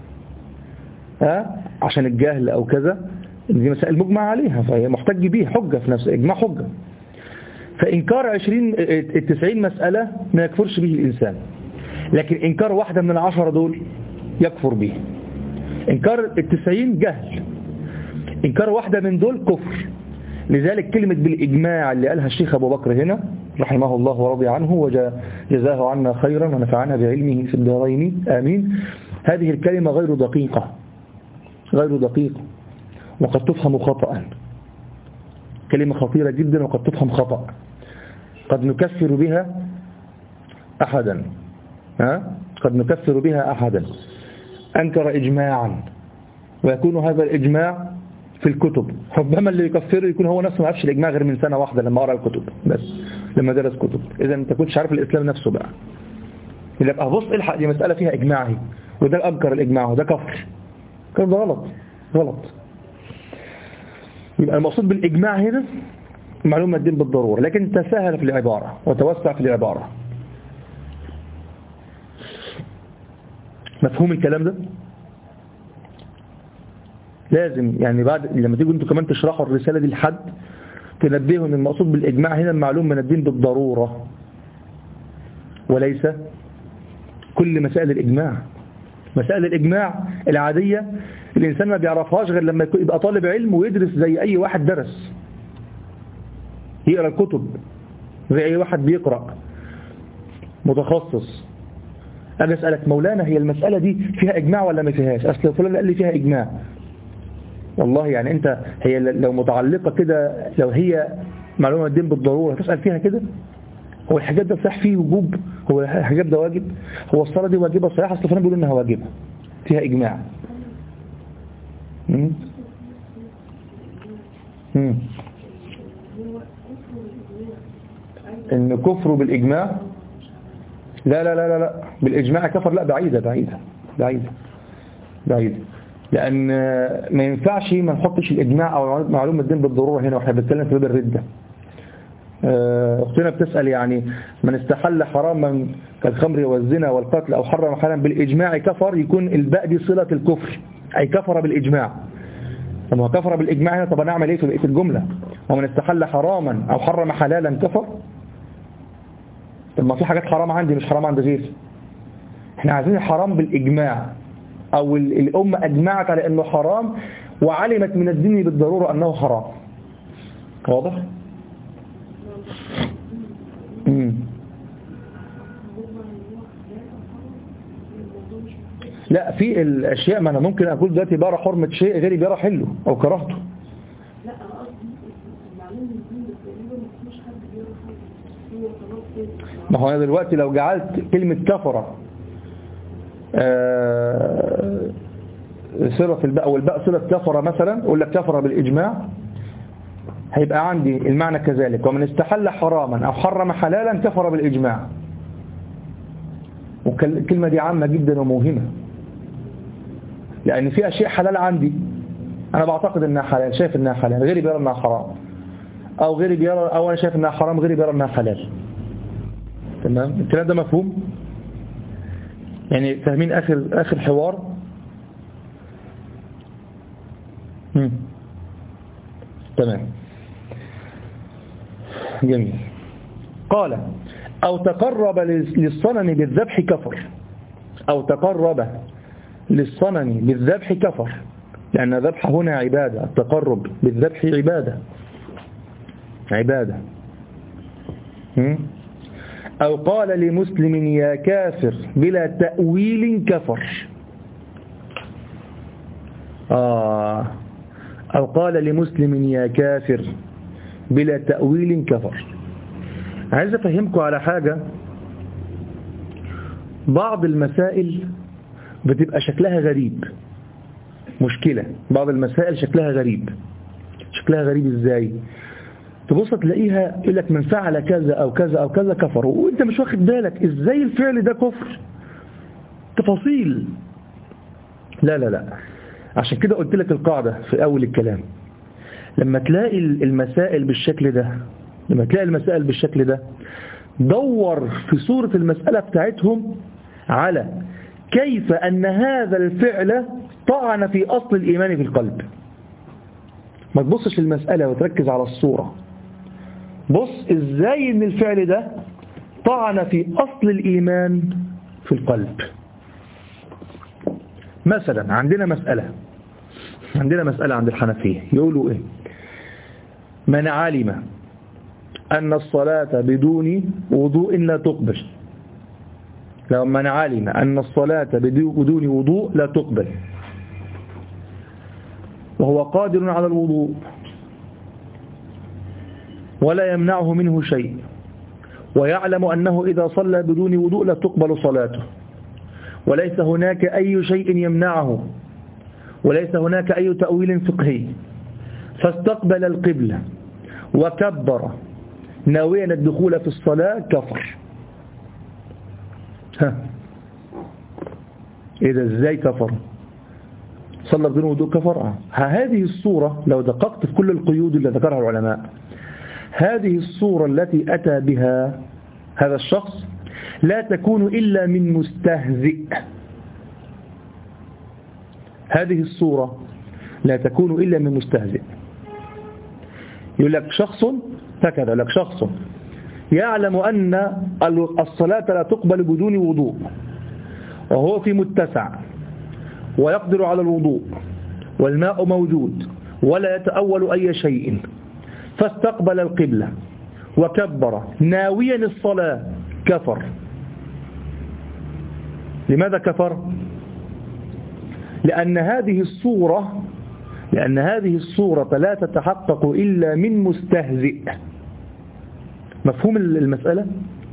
ها عشان الجهل أو كذا، دي مسائل مجمع عليها فهي محتج بيها، حجة في نفس إجماع حجة. فإنكار عشرين التسعين مسألة ما يكفرش به الإنسان، لكن إنكار واحدة من العشرة دول يكفر به. إنكار التسعين جهل، إنكار واحدة من دول كفر. لذلك كلمة بالإجماع اللي قالها الشيخ أبو بكر هنا رحمه الله ورضي عنه وجزاه عنا خيرا ونفعنا بعلمه في الدارين آمين، هذه الكلمة غير دقيقة، غير دقيقة وقد تفهم خطأ. كلمة خطيرة جدا وقد تفهم خطأ. قد نكفر بها أحدا، ها؟ قد نكفر بها أحدا أنكر إجماعا، ويكون هذا الإجماع في الكتب. ربما اللي يكفره يكون هو نفسه ما عرفش الإجماع غير من سنة واحدة لما قرأ الكتب، بس لما درس كتب. إذا أنت كنتش عارف الإسلام نفسه بقى. يبقى بص الحق دي مسألة فيها إجماع هي، وده أنكر الإجماع وده كفر. كان ده غلط غلط. يبقى المقصود بالإجماع هنا معلومة الدين بالضرورة، لكن تساهل في العبارة وتوسع في العبارة. مفهوم الكلام ده؟ لازم يعني بعد لما تيجوا انتوا كمان تشرحوا الرسالة دي لحد تنبهوا ان المقصود بالإجماع هنا المعلوم من الدين بالضرورة وليس كل مسائل الإجماع. مسائل الإجماع العادية الإنسان ما بيعرفهاش غير لما يبقى طالب علم ويدرس زي أي واحد درس، يقرأ الكتب زي أي واحد بيقرأ متخصص. أنا أسألك مولانا هي المسألة دي فيها إجماع ولا ما فيهاش؟ أصل فلان قال لي فيها إجماع. والله يعني أنت هي لو متعلقة كده، لو هي معلومة الدين بالضرورة تسأل فيها كده؟ هو الحجاب ده صح فيه وجوب؟ هو الحجاب ده واجب؟ هو الصلاة دي واجبة صحيح؟ أصل فلان بيقول إنها واجبة فيها إجماع. مم. مم. إن كفره بالإجماع لا لا لا لا لا بالإجماع كفر، لا بعيدة بعيدة بعيدة بعيدة، لأن ما ينفعش ما نحطش الإجماع أو معلومة الدين بالضرورة هنا وإحنا بنتكلم في باب الردة. أختنا بتسأل يعني من استحل حراما كالخمر والزنا والقتل أو حرم حلالا بالإجماع كفر، يكون الباء دي صلة الكفر أي كفر بالإجماع. لما كفر بالإجماع هنا طب نعمل إيه في بقية الجملة؟ ومن استحل حراما أو حرم حلالا كفر. طب ما في حاجات حرام عندي مش حرام عند غيري. احنا عايزين الحرام بالإجماع، أو الأمة أجمعت على أنه حرام وعلمت من الدين بالضرورة أنه حرام. واضح؟ مم. لا في الأشياء ما أنا ممكن أقول دلوقتي بيرى حرمة شيء غيري بيرى حله أو كرهته. لا أنا قصدي المعلومة الدين بالضرورة مش حد بيرى حله، هو خلاص. ما هو أنا دلوقتي لو جعلت كلمة كفرة آه صلة في الباء والباء صلة كفرة مثلا، أقول لك كفرة بالإجماع، هيبقى عندي المعنى كذلك. ومن استحل حراما أو حرم حلالا كفر بالإجماع. والكلمة دي عامة جدا وموهمة، لأن في أشياء حلال عندي أنا بعتقد أنها حلال، شايف أنها حلال، غيري بيرى أنها حرام، أو غيري بيرى أو أنا شايف أنها حرام غيري بيرى أنها حلال. تمام؟ الكلام ده مفهوم؟ يعني فاهمين آخر آخر حوار؟ مم. تمام، جميل. قال أو تقرب للصنم بالذبح كفر، أو تقرب للصنم بالذبح كفر، لأن الذبح هنا عبادة، التقرب بالذبح عبادة عبادة. أو قال لمسلم يا كافر بلا تأويل كفر. آه أو قال لمسلم يا كافر بلا تأويل كفر. عايز أفهمكم على حاجة. بعض المسائل بتبقى شكلها غريب، مشكلة. بعض المسائل شكلها غريب. شكلها غريب إزاي؟ تبص تلاقيها يقول لك من فعل كذا أو كذا أو كذا كفر، وإنت مش واخد بالك إزاي الفعل ده كفر. تفاصيل. لا لا لا عشان كده قلت لك القاعدة في أول الكلام. لما تلاقي المسائل بالشكل ده لما تلاقي المسائل بالشكل ده دور في صورة المسألة بتاعتهم على كيف أن هذا الفعل طعن في أصل الإيمان في القلب. ما تبصش المسألة وتركز على الصورة. بص إزاي أن الفعل ده طعن في أصل الإيمان في القلب. مثلا عندنا مسألة عندنا مسألة عند الحنفية يقولوا إيه؟ من علم أن الصلاة بدون وضوء لا تقبل. لو من علم أن الصلاة بدون وضوء لا تقبل وهو قادر على الوضوء ولا يمنعه منه شيء، ويعلم أنه إذا صلى بدون وضوء لا تقبل صلاته، وليس هناك أي شيء يمنعه، وليس هناك أي تأويل فقهي، فاستقبل القبلة وكبر ناويا الدخول في الصلاة كفر. ها إذا إزاي كفر؟ صلى بدون وضوء كفر. هذه الصورة لو دققت في كل القيود اللي ذكرها العلماء، هذه الصورة التي أتى بها هذا الشخص لا تكون إلا من مستهزئ. هذه الصورة لا تكون إلا من مستهزئ. يقول لك شخص هكذا، يقول لك شخص يعلم أن الصلاة لا تقبل بدون وضوء وهو في متسع ويقدر على الوضوء والماء موجود ولا يتأول أي شيء، فاستقبل القبلة وكبر ناويا الصلاة كفر. لماذا كفر؟ لأن هذه الصورة لأن هذه الصورة لا تتحقق إلا من مستهزئ. مفهوم المسألة؟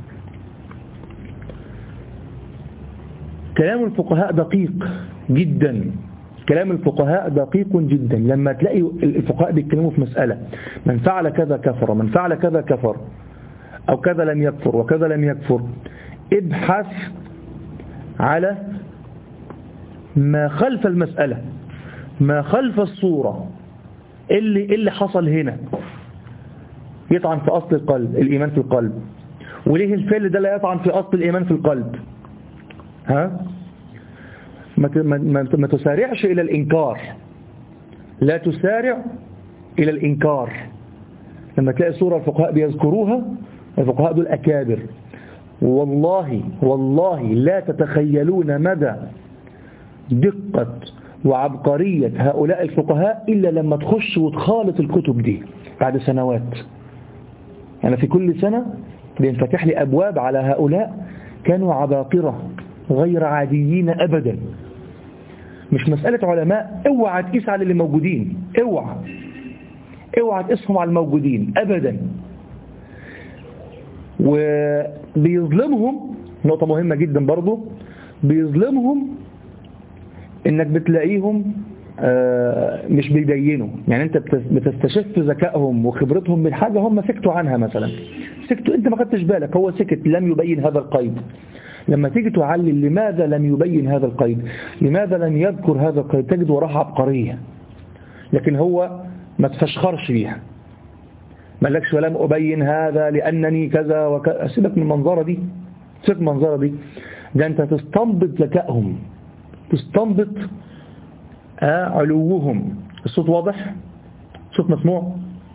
كلام الفقهاء دقيق جدا، كلام الفقهاء دقيق جدا. لما تلاقي الفقهاء بيتكلموا في مسألة من فعل كذا كفر، من فعل كذا كفر، أو كذا لم يكفر وكذا لم يكفر، ابحث على ما خلف المسألة، ما خلف الصورة، اللي اللي حصل هنا يطعن في أصل القلب، الإيمان في القلب. وليه الفعل ده لا يطعن في أصل الإيمان في القلب؟ ها؟ ما ما تسارعش إلى الإنكار، لا تسارع إلى الإنكار. لما تلاقي صورة الفقهاء بيذكروها، الفقهاء دول أكابر، والله والله لا تتخيلون مدى دقة وعبقرية هؤلاء الفقهاء إلا لما تخش وتخالط الكتب دي بعد سنوات. أنا يعني في كل سنة بينفتح لي أبواب على هؤلاء كانوا عباقرة غير عاديين أبدا. مش مسألة علماء، اوعى تقيس على اللي موجودين، اوعى اوعى تقيسهم على الموجودين أبدا. وبيظلمهم نقطة مهمة جدا برضو، بيظلمهم انك بتلاقيهم مش بيبينوا. يعني انت بتستشف ذكائهم وخبرتهم من حاجة هم سكتوا عنها، مثلا سكتوا انت ما خدتش بالك، هو سكت لم يبين هذا القيد. لما تيجي تعلل لماذا لم يبين هذا القيد، لماذا لم يذكر هذا القيد، تجد وراها عبقرية، لكن هو ما تفشخرش بيها، ما لكش ولم أبين هذا لأنني كذا وكذا. سيبك من المنظرة دي، سيبك من المنظرة دي، ده أنت تستنبط ذكائهم، تستنبط آه علوهم. الصوت واضح؟ صوت مسموع؟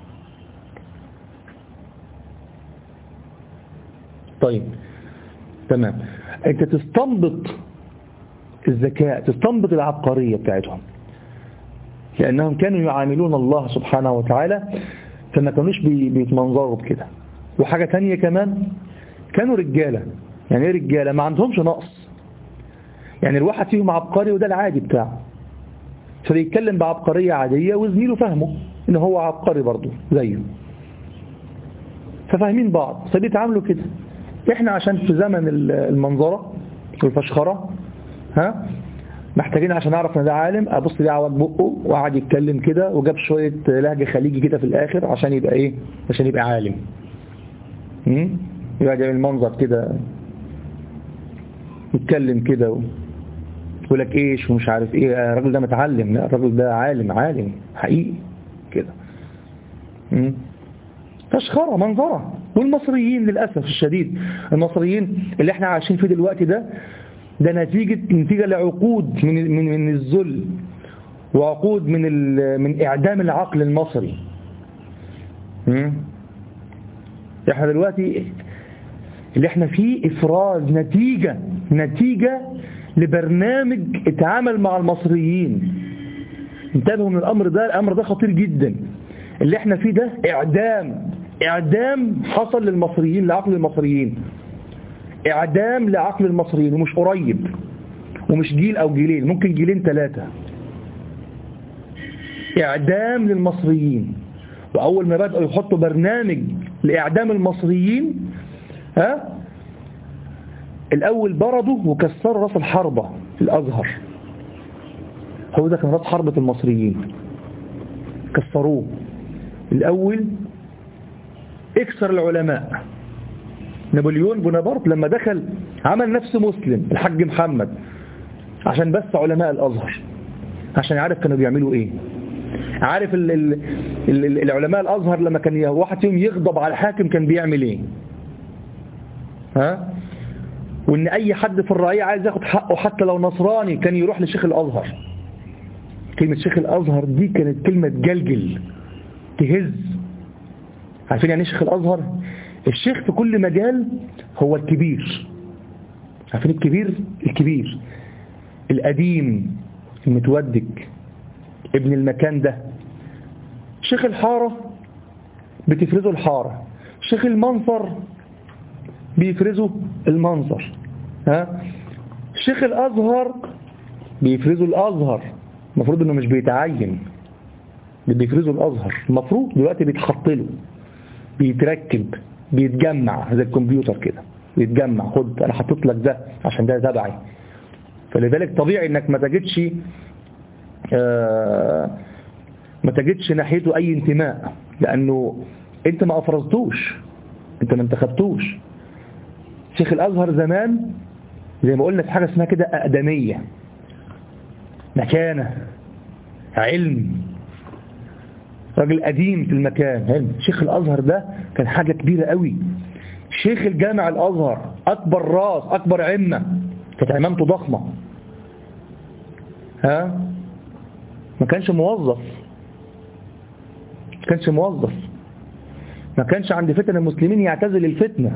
طيب تمام، انت تستنبط الذكاء، تستنبط العبقرية بتاعتهم، لأنهم كانوا يعاملون الله سبحانه وتعالى فما كانوش بيتمنظروا بكده. وحاجة تانية كمان، كانوا رجالة. يعني ايه رجالة؟ ما عندهمش نقص، يعني الواحد فيهم عبقري وده العادي بتاعه، فبيتكلم بعبقرية عادية وزميله فهمه ان هو عبقري برضه زيه، ففاهمين بعض فبيتعاملوا كده. احنا عشان في زمن المنظرة والفشخرة ها محتاجين عشان اعرف ان ده عالم ابص ليه عوج بقه وقعد يتكلم كده وجاب شوية لهجة خليجي كده في الاخر عشان يبقى ايه؟ عشان يبقى عالم. امم يقعد يعمل منظر كده يتكلم كده ويقول لك ايش ومش عارف ايه، الراجل ده متعلم، لا الراجل ده عالم عالم حقيقي كده. امم تشخرة منظرة. والمصريين للأسف الشديد، المصريين اللي احنا عايشين فيه دلوقتي ده ده نتيجة نتيجة لعقود من من من الذل وعقود من من إعدام العقل المصري. امم احنا دلوقتي اللي احنا فيه إفراز نتيجة نتيجة لبرنامج اتعامل مع المصريين. انتبهوا من الأمر ده، الأمر ده خطير جدا. اللي احنا فيه ده إعدام إعدام حصل للمصريين، لعقل المصريين، إعدام لعقل المصريين، ومش قريب ومش جيل أو جيلين، ممكن جيلين ثلاثة. إعدام للمصريين. وأول ما بدأوا يحطوا برنامج لإعدام المصريين ها الأول بردوا وكسروا راس الحربة الأزهر. هو ده كان راس حربة المصريين، كسروه الأول. اكسر العلماء. نابليون بونابرت لما دخل عمل نفسه مسلم، الحاج محمد، عشان بس علماء الأزهر، عشان يعرف كانوا بيعملوا ايه. عارف ال ال ال العلماء الأزهر لما كان واحد فيهم يغضب على الحاكم كان بيعمل ايه، ها؟ وان اي حد في الرعية عايز ياخد حقه حتى لو نصراني كان يروح لشيخ الأزهر. كلمة شيخ الأزهر دي كانت كلمة تجلجل تهز. عارفين يعني ايه شيخ الأزهر؟ الشيخ في كل مجال هو الكبير. عارفين الكبير؟ الكبير القديم المتودج ابن المكان ده. شيخ الحارة بتفرزه الحارة، شيخ المنصر بيفرزه المنصر، ها؟ شيخ الأزهر بيفرزه الأزهر. المفروض انه مش بيتعين، بيفرزه الأزهر. المفروض دلوقتي بيتحط له، بيتركب، بيتجمع زي الكمبيوتر كده، بيتجمع. خد انا حطيت لك ده عشان ده تبعي. فلذلك طبيعي انك ما تجدش آه ما تجدش ناحيته اي انتماء، لانه انت ما افرزتوش، انت ما انتخبتوش. شيخ الازهر زمان زي ما قلنا في حاجه اسمها كده اقدميه، مكانه، علم، راجل قديم في المكان، علم. شيخ الازهر ده كان حاجه كبيره قوي. شيخ الجامع الازهر اكبر راس، اكبر عمه، كانت عمامته ضخمه، ها؟ ما كانش موظف، ما كانش موظف، ما كانش عند فتن المسلمين يعتزل الفتنه،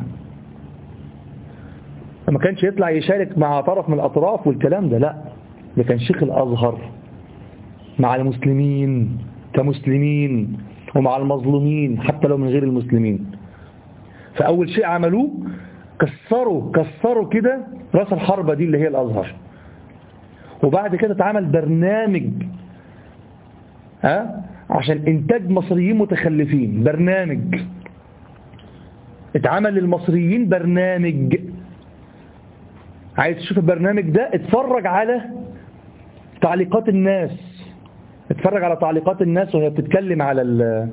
ما كانش يطلع يشارك مع طرف من الاطراف والكلام ده، لا. ده كان شيخ الازهر مع المسلمين كمسلمين ومع المظلومين حتى لو من غير المسلمين. فأول شيء عملوه كسروا كسروا كده راس الحربة دي اللي هي الأزهر. وبعد كده اتعمل برنامج ها عشان إنتاج مصريين متخلفين. برنامج اتعمل للمصريين، برنامج. عايز تشوف البرنامج ده؟ اتفرج على تعليقات الناس، اتفرج على تعليقات الناس وهي بتتكلم على ال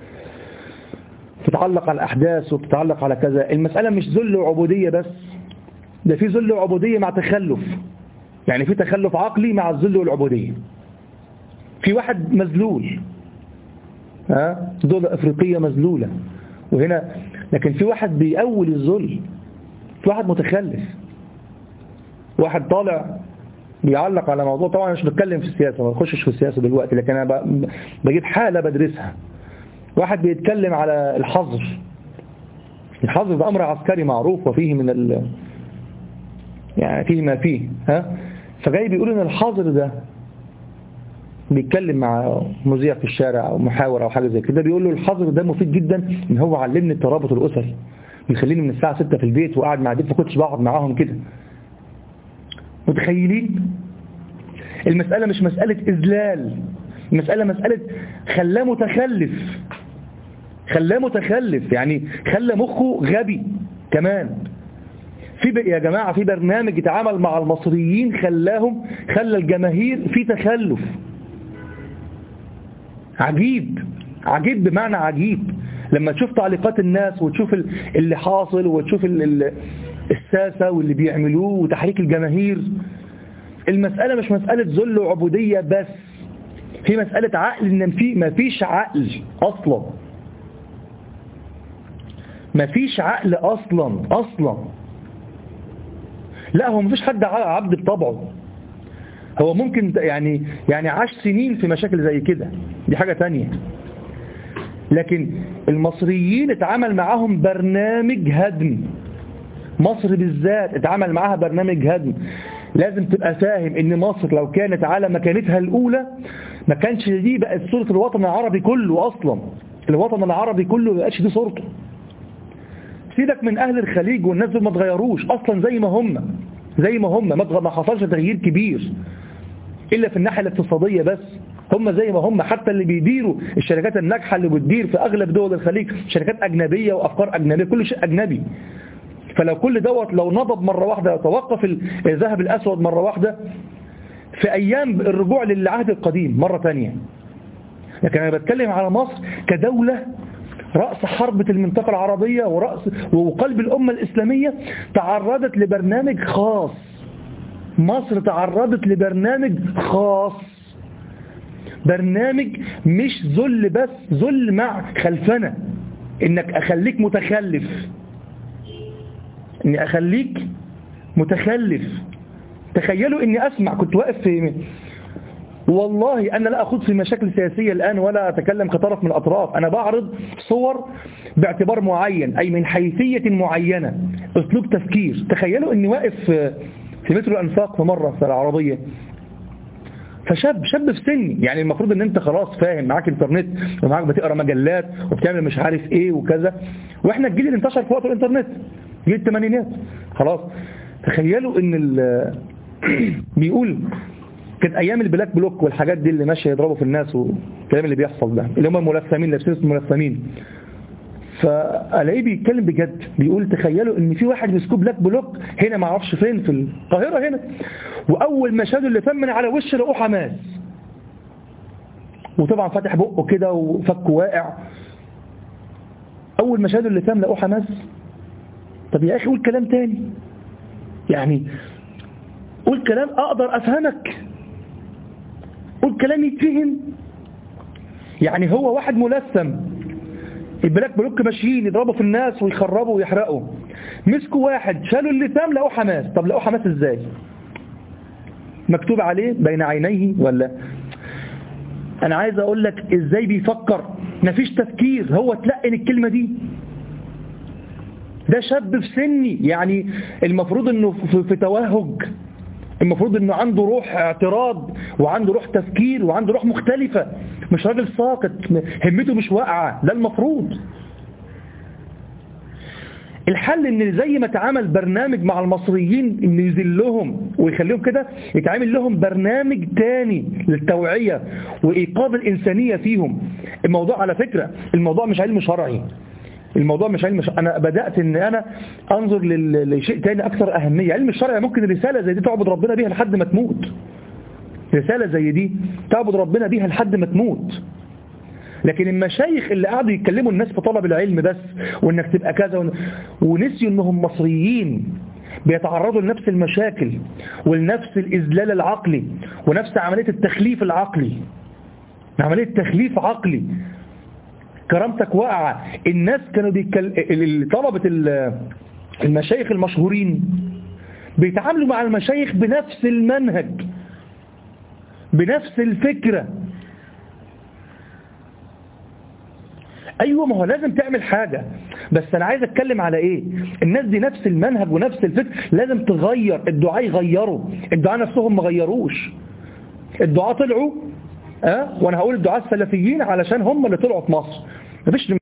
تتعلق على الأحداث وتتعلق على كذا. المسألة مش ذل وعبودية بس، ده في ذل وعبودية مع تخلف. يعني في تخلف عقلي مع الذل والعبودية. في واحد مذلول، ها، دولة أفريقية مذلولة وهنا، لكن في واحد بيأول الذل، في واحد متخلف، واحد طالع بيعلق على موضوع. طبعا مش بتكلم في السياسة، ما بخشش في السياسة دلوقتي، لكن أنا بجيب حالة بدرسها. واحد بيتكلم على الحظر، الحظر ده أمر عسكري معروف وفيه من ال يعني فيه ما فيه ها. فجاي بيقول إن الحظر ده بيتكلم مع مذيع في الشارع أو محاور أو حاجة زي كده، بيقول له الحظر ده مفيد جدا إن هو علمني الترابط الأسري، بيخليني من الساعة ستة في البيت وقاعد مع ديف ما كنتش بقعد معاهم كده. متخيلين؟ المسألة مش مسألة إذلال، المسألة مسألة خلاه متخلف، خلاه متخلف يعني خلى مخه غبي كمان. في يا جماعة في برنامج يتعامل مع المصريين خلاهم خلى الجماهير في تخلف عجيب، عجيب بمعنى عجيب. لما تشوف تعليقات الناس وتشوف اللي حاصل وتشوف الساسة واللي بيعملوه وتحريك الجماهير، المسألة مش مسألة ذل وعبودية بس، في مسألة عقل. إن في ما فيش عقل أصلا، ما فيش عقل أصلا أصلا. لا هو ما فيش حد عبد بطبعه، هو ممكن يعني يعني عاش سنين في مشاكل زي كده، دي حاجة تانية. لكن المصريين اتعامل معاهم برنامج هدم، مصر بالذات اتعامل معاها برنامج هدم. لازم تبقى فاهم ان مصر لو كانت على مكانتها الأولى ما كانش دي بقت صورة الوطن العربي كله أصلا. الوطن العربي كله ما بقتش دي صورته. سيبك من أهل الخليج والناس دول ما تغيروش أصلا، زي ما هم زي ما هم ما حصلش تغيير كبير إلا في الناحية الاقتصادية بس، هم زي ما هم. حتى اللي بيديروا الشركات الناجحة اللي بتدير في أغلب دول الخليج شركات أجنبية وأفكار أجنبية، كل شيء أجنبي. فلو كل دوت لو نضب مرة واحدة وتوقف الذهب الأسود مرة واحدة في أيام الرجوع للعهد القديم مرة تانية. لكن أنا بتكلم على مصر كدولة رأس حربة المنطقة العربية ورأس وقلب الأمة الإسلامية، تعرضت لبرنامج خاص. مصر تعرضت لبرنامج خاص، برنامج مش ذل بس، ذل مع خلفنة، إنك أخليك متخلف، إني أخليك متخلف. تخيلوا إني أسمع، كنت واقف في، والله أنا لا أخوض في مشاكل سياسية الآن ولا أتكلم كطرف من الأطراف، أنا بعرض صور باعتبار معين، أي من حيثية معينة، أسلوب تفكير. تخيلوا إني واقف في مترو الأنفاق في مرة في العربية، فشاب شاب في سني، يعني المفروض ان انت خلاص فاهم، معاك انترنت ومعاك بتقرا مجلات وبتعمل مش عارف ايه وكذا، واحنا الجيل اللي انتشر في وقت الانترنت جيل الثمانينات خلاص. تخيلوا ان بيقول كانت ايام البلاك بلوك والحاجات دي اللي ماشيه يضربوا في الناس والكلام اللي بيحصل ده، اللي هم الملثمين لابسين الملثمين. فالاقيه بيتكلم بجد، بيقول تخيلوا ان في واحد مسكوه بلاك بلوك هنا ما اعرفش فين في القاهره هنا، واول ما شادوا اللي من على وشه لقوه حماس، وطبعا فاتح بقه كده وفكه واقع. اول ما شادوا اللي لقوه حماس. طب يا اخي قول كلام تاني، يعني قول كلام اقدر افهمك، قول كلام يتفهم. يعني هو واحد ملثم، البلاك بلوك ماشيين يضربوا في الناس ويخربوا ويحرقوا، مسكوا واحد شالوا اللثام لقوه حماس. طب لقوه حماس ازاي؟ مكتوب عليه بين عينيه ولا؟ انا عايز اقول لك ازاي بيفكر، مفيش تفكير، هو تلقن الكلمة دي. ده شاب في سني، يعني المفروض انه في, في توهج، المفروض انه عنده روح اعتراض وعنده روح تفكير وعنده روح مختلفة، مش راجل ساقط همته مش واقعة، ده المفروض. الحل ان زي ما تعامل برنامج مع المصريين ان يذلهم ويخليهم كده، يتعامل لهم برنامج تاني للتوعية وإيقاظ الإنسانية فيهم. الموضوع على فكرة الموضوع مش علم شرعي، الموضوع مش علم شرعي. أنا بدأت ان أنا أنظر لشيء تاني أكثر أهمية. علم الشرع ممكن رسالة زي دي تعبد ربنا بيها لحد ما تموت، رسالة زي دي تعبد ربنا بيها لحد ما تموت. لكن المشايخ اللي قعدوا يتكلموا الناس في طلب العلم بس، وانك تبقى كذا ون... ونسيوا انهم مصريين بيتعرضوا لنفس المشاكل ولنفس الإذلال العقلي ونفس عملية التخليف العقلي، عملية تخليف عقلي. كرامتك واقعة. الناس كانوا بيتكلم، طلبة المشايخ المشهورين بيتعاملوا مع المشايخ بنفس المنهج بنفس الفكرة. أيوة، ما هو لازم تعمل حاجة، بس أنا عايز أتكلم على إيه؟ الناس دي نفس المنهج ونفس الفكر، لازم تغير. الدعاء يغيروا، الدعاء نفسهم ما غيروش. الدعاء طلعوا أه؟ وأنا هقول الدعاء السلفيين علشان هم اللي طلعوا في مصر. مفيش